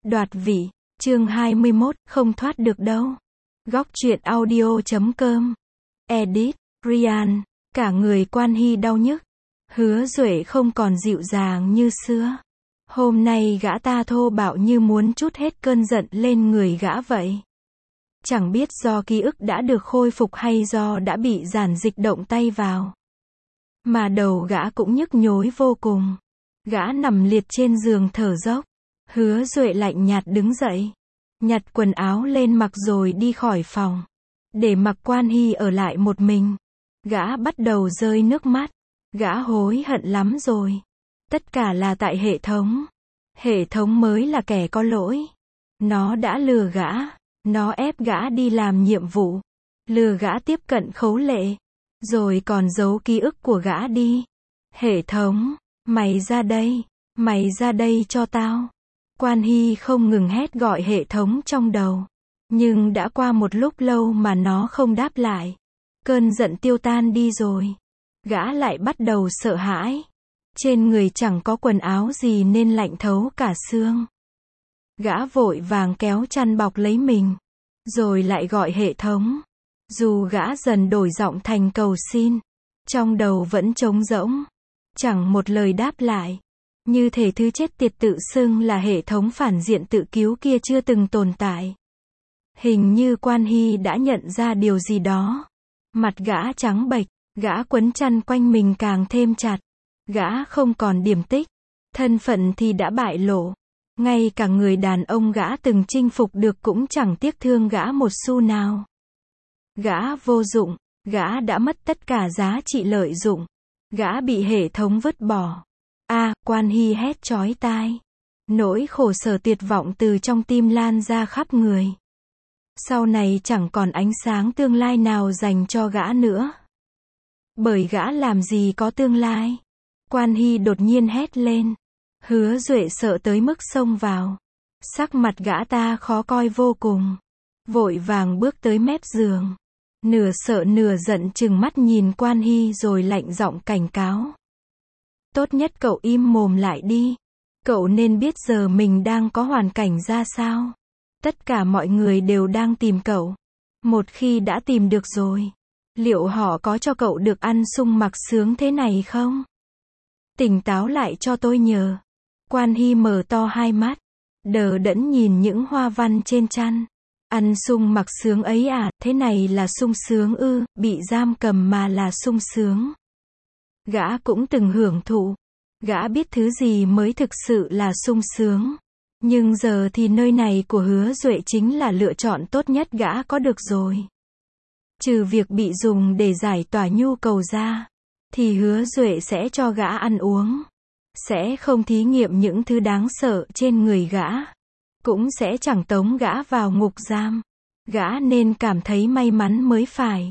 Đoạt vị, chương 21, không thoát được đâu. Góc truyện audio.com. Edit, Ryan, cả người Quan Hy đau nhức. Hứa Duệ không còn dịu dàng như xưa. Hôm nay gã ta thô bạo như muốn trút hết cơn giận lên người gã vậy. Chẳng biết do ký ức đã được khôi phục hay do đã bị giản dịch động tay vào. Mà đầu gã cũng nhức nhối vô cùng. Gã nằm liệt trên giường thở dốc. Hứa Duệ lạnh nhạt đứng dậy. Nhặt quần áo lên mặc rồi đi khỏi phòng. Để mặc Quan Hy ở lại một mình. Gã bắt đầu rơi nước mắt. Gã hối hận lắm rồi. Tất cả là tại hệ thống. Hệ thống mới là kẻ có lỗi. Nó đã lừa gã. Nó ép gã đi làm nhiệm vụ. Lừa gã tiếp cận Khấu Lệ. Rồi còn giấu ký ức của gã đi. Hệ thống, mày ra đây. Mày ra đây cho tao. Quan Hy không ngừng hét gọi hệ thống trong đầu. Nhưng đã qua một lúc lâu mà nó không đáp lại. Cơn giận tiêu tan đi rồi. Gã lại bắt đầu sợ hãi. Trên người chẳng có quần áo gì nên lạnh thấu cả xương. Gã vội vàng kéo chăn bọc lấy mình. Rồi lại gọi hệ thống. Dù gã dần đổi giọng thành cầu xin. Trong đầu vẫn trống rỗng. Chẳng một lời đáp lại. Như thể thứ chết tiệt tự xưng là hệ thống phản diện tự cứu kia chưa từng tồn tại. Hình như Quan Hy đã nhận ra điều gì đó. Mặt gã trắng bệch, gã quấn chăn quanh mình càng thêm chặt. Gã không còn điểm tích. Thân phận thì đã bại lộ. Ngay cả người đàn ông gã từng chinh phục được cũng chẳng tiếc thương gã một xu nào. Gã vô dụng, gã đã mất tất cả giá trị lợi dụng. Gã bị hệ thống vứt bỏ. Quan Hy hét chói tai. Nỗi khổ sở tuyệt vọng từ trong tim lan ra khắp người. Sau này chẳng còn ánh sáng tương lai nào dành cho gã nữa. Bởi gã làm gì có tương lai. Quan Hy đột nhiên hét lên. Hứa Duệ sợ tới mức xông vào. Sắc mặt gã ta khó coi vô cùng. Vội vàng bước tới mép giường. Nửa sợ nửa giận trừng mắt nhìn Quan Hy rồi lạnh giọng cảnh cáo. Tốt nhất cậu im mồm lại đi. Cậu nên biết giờ mình đang có hoàn cảnh ra sao. Tất cả mọi người đều đang tìm cậu. Một khi đã tìm được rồi, liệu họ có cho cậu được ăn sung mặc sướng thế này không? Tỉnh táo lại cho tôi nhờ. Quan Hy mở to hai mắt. Đờ đẫn nhìn những hoa văn trên chăn. Ăn sung mặc sướng ấy à, thế này là sung sướng ư, bị giam cầm mà là sung sướng. Gã cũng từng hưởng thụ. Gã biết thứ gì mới thực sự là sung sướng. Nhưng giờ thì nơi này của Hứa Duệ chính là lựa chọn tốt nhất gã có được rồi. Trừ việc bị dùng để giải tỏa nhu cầu ra, thì Hứa Duệ sẽ cho gã ăn uống. Sẽ không thí nghiệm những thứ đáng sợ trên người gã. Cũng sẽ chẳng tống gã vào ngục giam. Gã nên cảm thấy may mắn mới phải.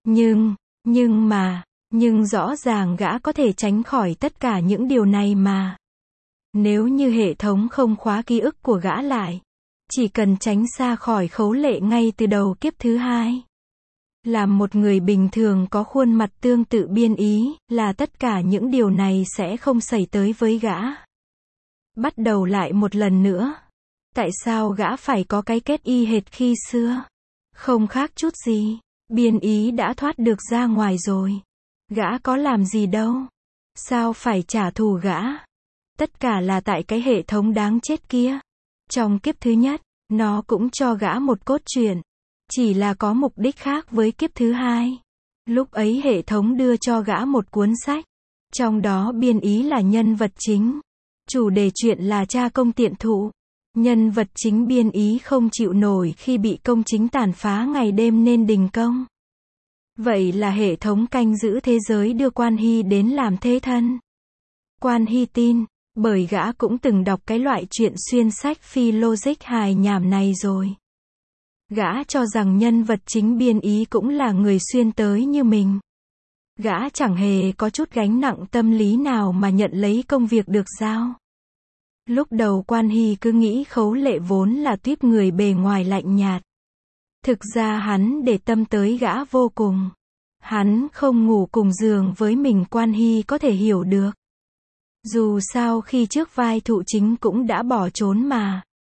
Nhưng rõ ràng gã có thể tránh khỏi tất cả những điều này mà. Nếu như hệ thống không khóa ký ức của gã lại, chỉ cần tránh xa khỏi Khấu Lệ ngay từ đầu kiếp thứ hai. Làm một người bình thường có khuôn mặt tương tự Biên Ý, là tất cả những điều này sẽ không xảy tới với gã. Bắt đầu lại một lần nữa. Tại sao gã phải có cái kết y hệt khi xưa? Không khác chút gì. Biên Ý đã thoát được ra ngoài rồi. Gã có làm gì đâu. Sao phải trả thù gã? Tất cả là tại cái hệ thống đáng chết kia. Trong kiếp thứ nhất, nó cũng cho gã một cốt truyện. Chỉ là có mục đích khác với kiếp thứ hai. Lúc ấy hệ thống đưa cho gã một cuốn sách. Trong đó Biên Ý là nhân vật chính. Chủ đề truyện là cha công tiện thụ. Nhân vật chính Biên Ý không chịu nổi khi bị công chính tàn phá ngày đêm nên đình công. Vậy là hệ thống canh giữ thế giới đưa Quan Hy đến làm thế thân. Quan Hy tin, bởi gã cũng từng đọc cái loại chuyện xuyên sách phi logic hài nhảm này rồi. Gã cho rằng nhân vật chính Biên Ý cũng là người xuyên tới như mình. Gã chẳng hề có chút gánh nặng tâm lý nào mà nhận lấy công việc được giao. Lúc đầu Quan Hy cứ nghĩ Khấu Lệ vốn là tuýp người bề ngoài lạnh nhạt. Thực ra hắn để tâm tới gã vô cùng. Hắn không ngủ cùng giường với mình Quan Hy có thể hiểu được. Dù sao khi trước vai thụ chính cũng đã bỏ trốn mà.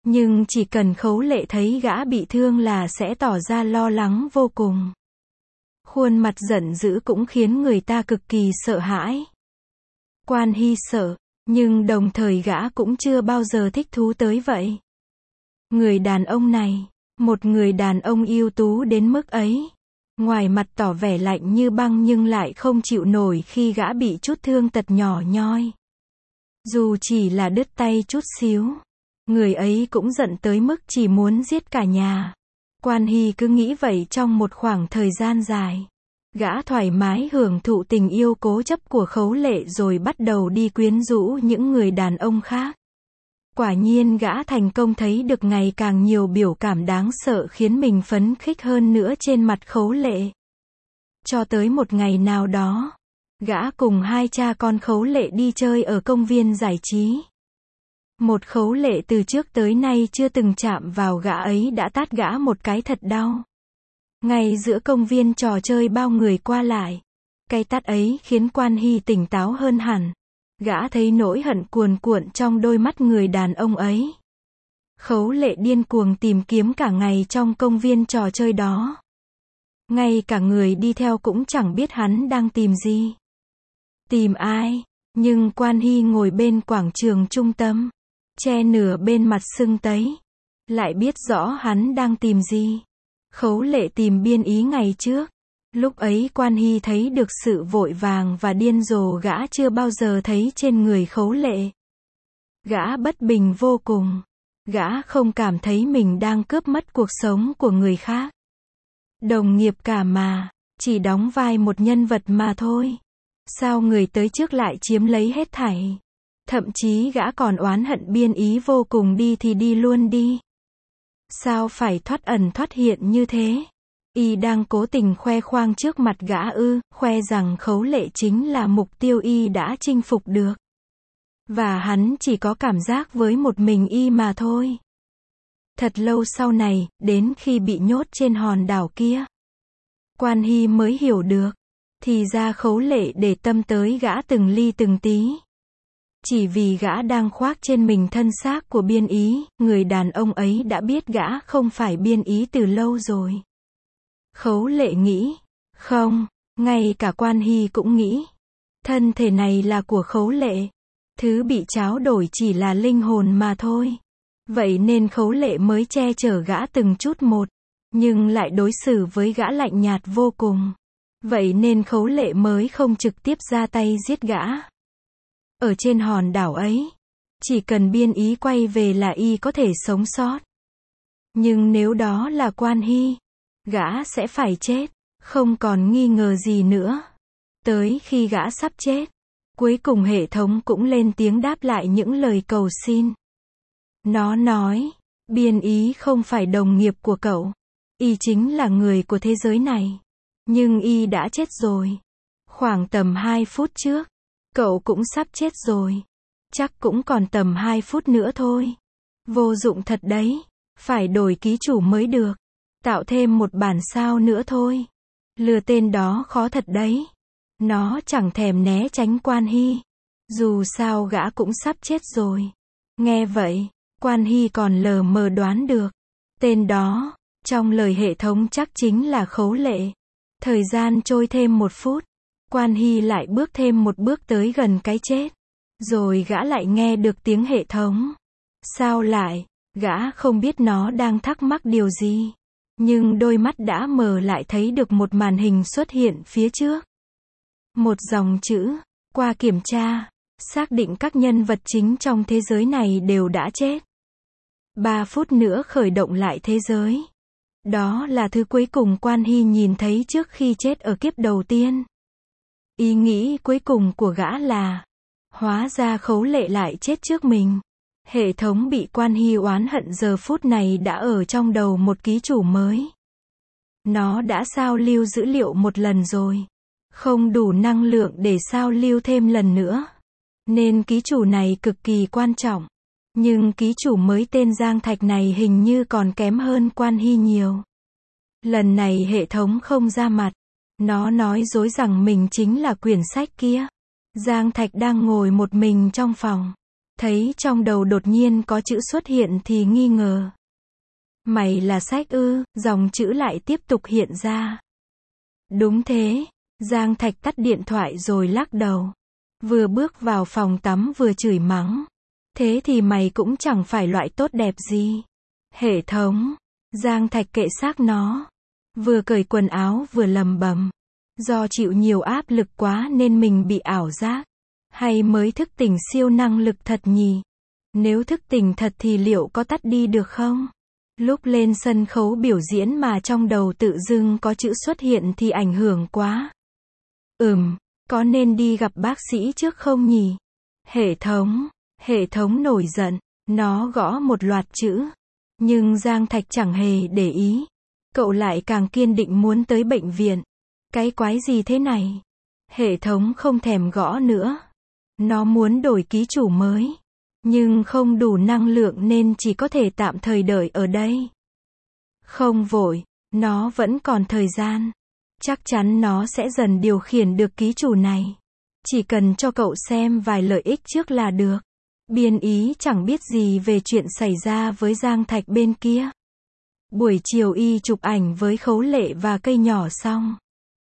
Nhưng chỉ cần Khấu Lệ thấy gã bị thương là sẽ tỏ ra lo lắng vô cùng. Khuôn mặt giận dữ cũng khiến người ta cực kỳ sợ hãi. Quan Hy sợ, nhưng đồng thời gã cũng chưa bao giờ thích thú tới vậy. Người đàn ông này, một người đàn ông ưu tú đến mức ấy, ngoài mặt tỏ vẻ lạnh như băng nhưng lại không chịu nổi khi gã bị chút thương tật nhỏ nhoi. Dù chỉ là đứt tay chút xíu, người ấy cũng giận tới mức chỉ muốn giết cả nhà. Quan Hy cứ nghĩ vậy trong một khoảng thời gian dài. Gã thoải mái hưởng thụ tình yêu cố chấp của Khấu Lệ rồi bắt đầu đi quyến rũ những người đàn ông khác. Quả nhiên gã thành công thấy được ngày càng nhiều biểu cảm đáng sợ khiến mình phấn khích hơn nữa trên mặt Khấu Lệ. Cho tới một ngày nào đó, gã cùng hai cha con Khấu Lệ đi chơi ở công viên giải trí. Một Khấu Lệ từ trước tới nay chưa từng chạm vào gã ấy đã tát gã một cái thật đau. Ngay giữa công viên trò chơi bao người qua lại. Cái tát ấy khiến Quan Hy tỉnh táo hơn hẳn. Gã thấy nỗi hận cuồn cuộn trong đôi mắt người đàn ông ấy. Khấu Lệ điên cuồng tìm kiếm cả ngày trong công viên trò chơi đó. Ngay cả người đi theo cũng chẳng biết hắn đang tìm gì. Tìm ai? Nhưng Quan Hy ngồi bên quảng trường trung tâm, che nửa bên mặt sưng tấy. Lại biết rõ hắn đang tìm gì. Khấu Lệ tìm Biên Ý ngày trước. Lúc ấy Quan Hy thấy được sự vội vàng và điên rồ gã chưa bao giờ thấy trên người Khấu Lệ. Gã bất bình vô cùng. Gã không cảm thấy mình đang cướp mất cuộc sống của người khác. Đồng nghiệp cả mà, chỉ đóng vai một nhân vật mà thôi. Sao người tới trước lại chiếm lấy hết thảy? Thậm chí gã còn oán hận Biên Ý vô cùng, đi thì đi luôn đi. Sao phải thoát ẩn thoát hiện như thế? Y đang cố tình khoe khoang trước mặt gã ư, khoe rằng Khấu Lệ chính là mục tiêu y đã chinh phục được. Và hắn chỉ có cảm giác với một mình y mà thôi. Thật lâu sau này, đến khi bị nhốt trên hòn đảo kia, Quan Hy mới hiểu được. Thì ra Khấu Lệ để tâm tới gã từng ly từng tí. Chỉ vì gã đang khoác trên mình thân xác của Biên Ý, người đàn ông ấy đã biết gã không phải Biên Ý từ lâu rồi. Khấu Lệ nghĩ, không, ngay cả Quan Hy cũng nghĩ. Thân thể này là của Khấu Lệ. Thứ bị tráo đổi chỉ là linh hồn mà thôi. Vậy nên Khấu Lệ mới che chở gã từng chút một, nhưng lại đối xử với gã lạnh nhạt vô cùng. Vậy nên Khấu Lệ mới không trực tiếp ra tay giết gã. Ở trên hòn đảo ấy, chỉ cần Biên Ý quay về là y có thể sống sót. Nhưng nếu đó là Quan Hy, gã sẽ phải chết, không còn nghi ngờ gì nữa. Tới khi gã sắp chết, cuối cùng hệ thống cũng lên tiếng đáp lại những lời cầu xin. Nó nói, Biên Ý không phải đồng nghiệp của cậu. Y chính là người của thế giới này. Nhưng y đã chết rồi. Khoảng tầm 2 phút trước. Cậu cũng sắp chết rồi. Chắc cũng còn tầm 2 phút nữa thôi. Vô dụng thật đấy. Phải đổi ký chủ mới được. Tạo thêm một bản sao nữa thôi. Lừa tên đó khó thật đấy. Nó chẳng thèm né tránh Quan Hy. Dù sao gã cũng sắp chết rồi. Nghe vậy, Quan Hy còn lờ mờ đoán được. Tên đó, trong lời hệ thống chắc chính là Khấu Lệ. Thời gian trôi thêm 1 phút. Quan Hy lại bước thêm một bước tới gần cái chết. Rồi gã lại nghe được tiếng hệ thống. Sao lại? Gã không biết nó đang thắc mắc điều gì. Nhưng đôi mắt đã mở lại thấy được một màn hình xuất hiện phía trước. Một dòng chữ. Qua kiểm tra, xác định các nhân vật chính trong thế giới này đều đã chết. 3 phút nữa khởi động lại thế giới. Đó là thứ cuối cùng Quan Hy nhìn thấy trước khi chết ở kiếp đầu tiên. Ý nghĩ cuối cùng của gã là, hóa ra Khấu Lệ lại chết trước mình. Hệ thống bị Quan Hy oán hận giờ phút này đã ở trong đầu một ký chủ mới. Nó đã sao lưu dữ liệu một lần rồi. Không đủ năng lượng để sao lưu thêm lần nữa. Nên ký chủ này cực kỳ quan trọng. Nhưng ký chủ mới tên Giang Thạch này hình như còn kém hơn Quan Hy nhiều. Lần này hệ thống không ra mặt. Nó nói dối rằng mình chính là quyển sách kia. Giang Thạch đang ngồi một mình trong phòng. Thấy trong đầu đột nhiên có chữ xuất hiện thì nghi ngờ. Mày là sách ư? Dòng chữ lại tiếp tục hiện ra. Đúng thế. Giang Thạch tắt điện thoại rồi lắc đầu. Vừa bước vào phòng tắm vừa chửi mắng. Thế thì mày cũng chẳng phải loại tốt đẹp gì. Hệ thống. Giang Thạch kệ xác nó. Vừa cởi quần áo vừa lầm bầm. Do chịu nhiều áp lực quá nên mình bị ảo giác. Hay mới thức tỉnh siêu năng lực thật nhỉ? Nếu thức tỉnh thật thì liệu có tắt đi được không? Lúc lên sân khấu biểu diễn mà trong đầu tự dưng có chữ xuất hiện thì ảnh hưởng quá. Có nên đi gặp bác sĩ trước không nhỉ? Hệ thống nổi giận. Nó gõ một loạt chữ. Nhưng Giang Thạch chẳng hề để ý. Cậu lại càng kiên định muốn tới bệnh viện. Cái quái gì thế này? Hệ thống không thèm gõ nữa. Nó muốn đổi ký chủ mới. Nhưng không đủ năng lượng nên chỉ có thể tạm thời đợi ở đây. Không vội, nó vẫn còn thời gian. Chắc chắn nó sẽ dần điều khiển được ký chủ này. Chỉ cần cho cậu xem vài lợi ích trước là được. Biên Ý chẳng biết gì về chuyện xảy ra với Giang Thạch bên kia. Buổi chiều y chụp ảnh với Khấu Lệ và cây nhỏ xong.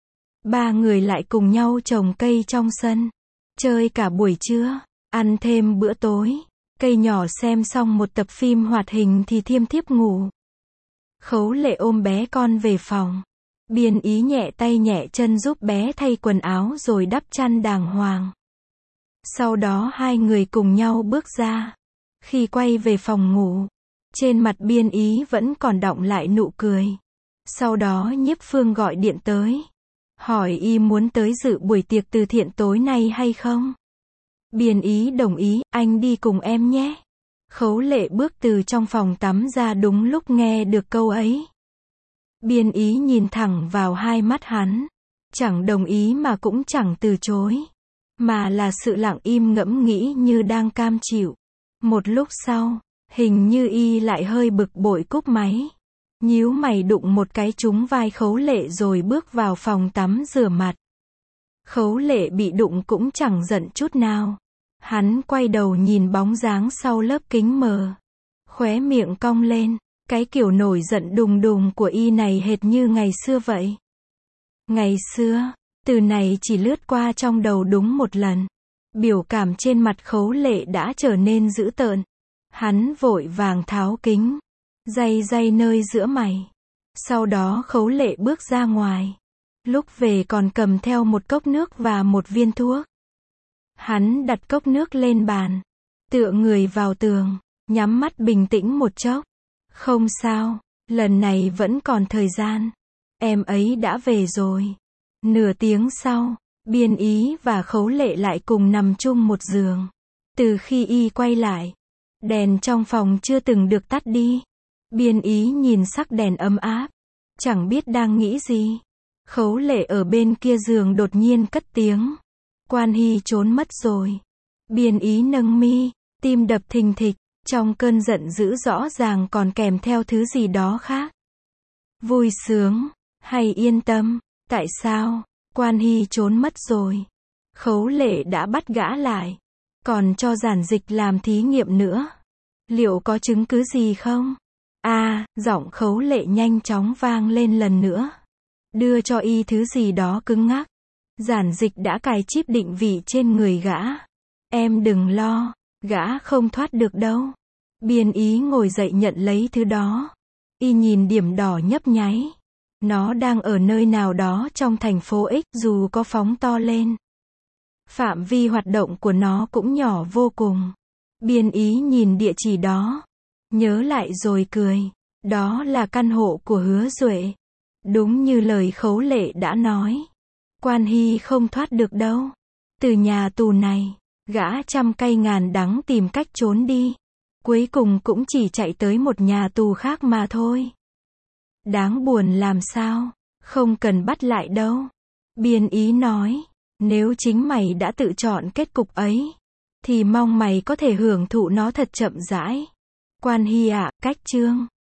Ba người lại cùng nhau trồng cây trong sân. Chơi cả buổi trưa, ăn thêm bữa tối. Cây nhỏ xem xong một tập phim hoạt hình thì thiêm thiếp ngủ. Khấu Lệ ôm bé con về phòng. Biên Ý nhẹ tay nhẹ chân giúp bé thay quần áo rồi đắp chăn đàng hoàng. Sau đó hai người cùng nhau bước ra. Khi quay về phòng ngủ, trên mặt Biên Ý vẫn còn đọng lại nụ cười. Sau đó Nhiếp Phương gọi điện tới. Hỏi y muốn tới dự buổi tiệc từ thiện tối nay hay không? Biên Ý đồng ý, anh đi cùng em nhé. Khấu Lệ bước từ trong phòng tắm ra đúng lúc nghe được câu ấy. Biên Ý nhìn thẳng vào hai mắt hắn. Chẳng đồng ý mà cũng chẳng từ chối. Mà là sự lặng im ngẫm nghĩ như đang cam chịu. Một lúc sau, hình như y lại hơi bực bội cúp máy. Nhíu mày đụng một cái trúng vai Khấu Lệ rồi bước vào phòng tắm rửa mặt. Khấu Lệ bị đụng cũng chẳng giận chút nào. Hắn quay đầu nhìn bóng dáng sau lớp kính mờ. Khóe miệng cong lên. Cái kiểu nổi giận đùng đùng của y này hệt như ngày xưa vậy. Ngày xưa, từ này chỉ lướt qua trong đầu đúng một lần. Biểu cảm trên mặt Khấu Lệ đã trở nên dữ tợn. Hắn vội vàng tháo kính. Day nơi giữa mày. Sau đó Khấu Lệ bước ra ngoài. Lúc về còn cầm theo một cốc nước và một viên thuốc. Hắn đặt cốc nước lên bàn. Tựa người vào tường. Nhắm mắt bình tĩnh một chốc. Không sao. Lần này vẫn còn thời gian. Em ấy đã về rồi. Nửa tiếng sau, Biên Ý và Khấu Lệ lại cùng nằm chung một giường. Từ khi y quay lại, đèn trong phòng chưa từng được tắt đi. Biên Ý nhìn sắc đèn ấm áp. Chẳng biết đang nghĩ gì. Khấu Lệ ở bên kia giường đột nhiên cất tiếng. Quan Hy trốn mất rồi. Biên Ý nâng mi, tim đập thình thịch. Trong cơn giận dữ rõ ràng còn kèm theo thứ gì đó khác. Vui sướng, hay yên tâm. Tại sao? Quan Hy trốn mất rồi. Khấu Lệ đã bắt gã lại. Còn cho Giản Dịch làm thí nghiệm nữa. Liệu có chứng cứ gì không? Giọng Khấu Lệ nhanh chóng vang lên lần nữa. Đưa cho y thứ gì đó cứng ngắc. Giản Dịch đã cài chip định vị trên người gã. Em đừng lo, gã không thoát được đâu. Biên Ý ngồi dậy nhận lấy thứ đó. Y nhìn điểm đỏ nhấp nháy. Nó đang ở nơi nào đó trong thành phố X, dù có phóng to lên. Phạm vi hoạt động của nó cũng nhỏ vô cùng. Biên Ý nhìn địa chỉ đó. Nhớ lại rồi cười. Đó là căn hộ của Hứa Duệ. Đúng như lời Khấu Lệ đã nói. Quan Hy không thoát được đâu. Từ nhà tù này, gã trăm cay ngàn đắng tìm cách trốn đi. Cuối cùng cũng chỉ chạy tới một nhà tù khác mà thôi. Đáng buồn làm sao, không cần bắt lại đâu. Biên Ý nói, nếu chính mày đã tự chọn kết cục ấy, thì mong mày có thể hưởng thụ nó thật chậm rãi. Quan Hy ạ, cách chương